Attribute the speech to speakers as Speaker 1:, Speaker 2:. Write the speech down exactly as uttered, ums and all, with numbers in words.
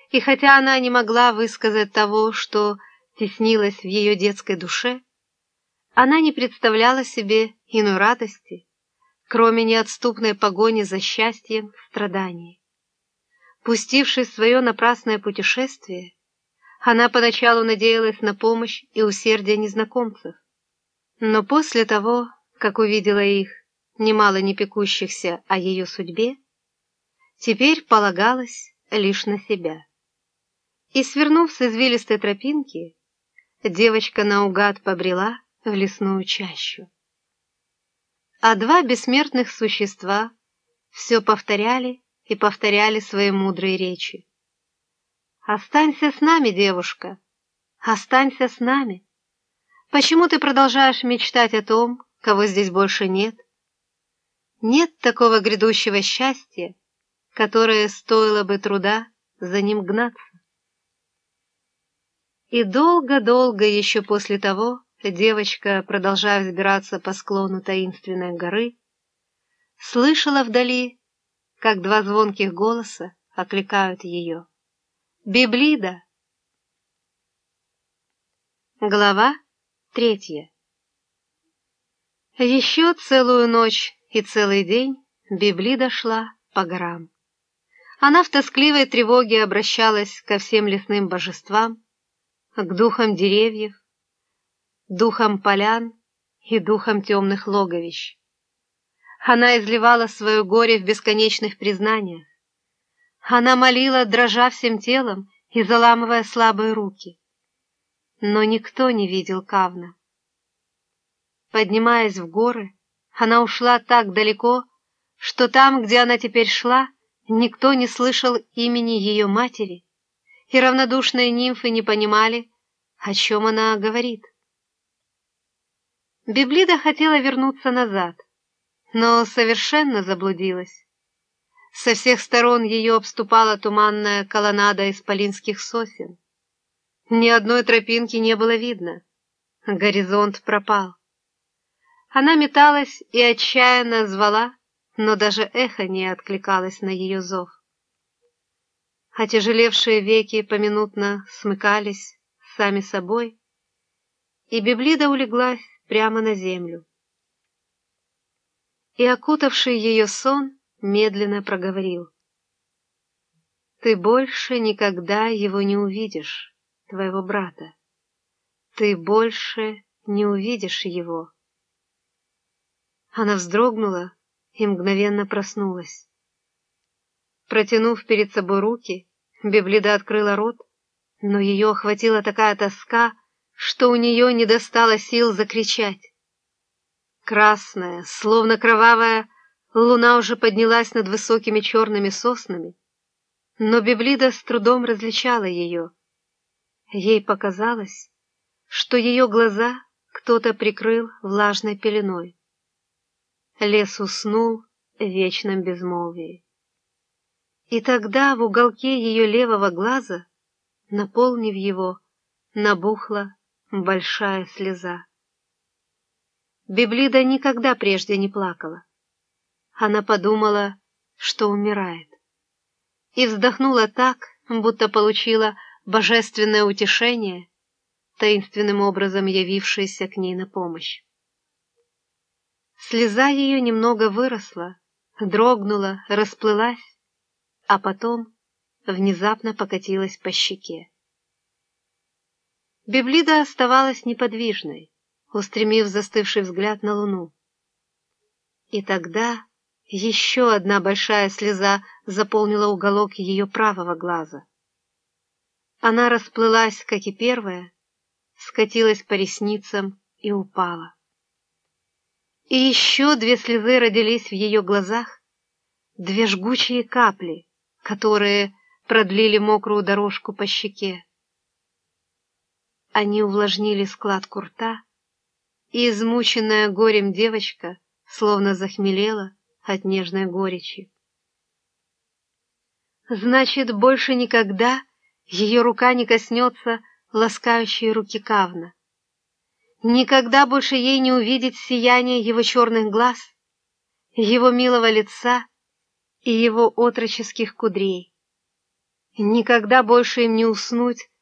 Speaker 1: И хотя она не могла высказать того, что теснилось в ее детской душе, она не представляла себе иной радости, кроме неотступной погони за счастьем в страдании. Пустившись в свое напрасное путешествие, она поначалу надеялась на помощь и усердие незнакомцев, но после того, как увидела их, немало не пекущихся о ее судьбе, теперь полагалась лишь на себя. И, свернув с извилистой тропинки, девочка наугад побрела в лесную чащу. А два бессмертных существа все повторяли и повторяли свои мудрые речи. «Останься с нами, девушка, останься с нами. Почему ты продолжаешь мечтать о том, кого здесь больше нет? Нет такого грядущего счастья, которое стоило бы труда за ним гнаться». И долго-долго еще после того девочка, продолжая взбираться по склону таинственной горы, слышала вдали, как два звонких голоса окликают ее. «Библида!» Глава третья. Еще целую ночь и целый день Библида шла по горам. Она в тоскливой тревоге обращалась ко всем лесным божествам, к духам деревьев, духам полян и духам темных логовищ. Она изливала свое горе в бесконечных признаниях. Она молила, дрожа всем телом и заламывая слабые руки. Но никто не видел Кавна. Поднимаясь в горы, она ушла так далеко, что там, где она теперь шла, никто не слышал имени ее матери, и равнодушные нимфы не понимали, о чем она говорит. Библида хотела вернуться назад, но совершенно заблудилась. Со всех сторон ее обступала туманная колоннада исполинских сосен. Ни одной тропинки не было видно. Горизонт пропал. Она металась и отчаянно звала, но даже эхо не откликалось на ее зов. Отяжелевшие веки поминутно смыкались сами собой, и Библида улеглась прямо на землю. И окутавший ее сон медленно проговорил: «Ты больше никогда его не увидишь, твоего брата. Ты больше не увидишь его». Она вздрогнула и мгновенно проснулась. Протянув перед собой руки, Библида открыла рот, но ее охватила такая тоска, что у нее не достало сил закричать. Красная, словно кровавая, луна уже поднялась над высокими черными соснами, но Библида с трудом различала ее. Ей показалось, что ее глаза кто-то прикрыл влажной пеленой. Лес уснул в вечном безмолвии. И тогда в уголке ее левого глаза, наполнив его, набухла большая слеза. Библида никогда прежде не плакала. Она подумала, что умирает, и вздохнула так, будто получила божественное утешение, таинственным образом явившееся к ней на помощь. Слеза ее немного выросла, дрогнула, расплылась, а потом внезапно покатилась по щеке. Библида оставалась неподвижной, устремив застывший взгляд на луну. И тогда еще одна большая слеза заполнила уголок ее правого глаза. Она расплылась, как и первая, скатилась по ресницам и упала. И еще две слезы родились в ее глазах, две жгучие капли, которые продлили мокрую дорожку по щеке. Они увлажнили складку рта, и измученная горем девочка словно захмелела от нежной горечи. Значит, больше никогда ее рука не коснется ласкающей руки Кавна. Никогда больше ей не увидеть сияние его черных глаз, его милого лица и его отроческих кудрей. Никогда больше им не уснуть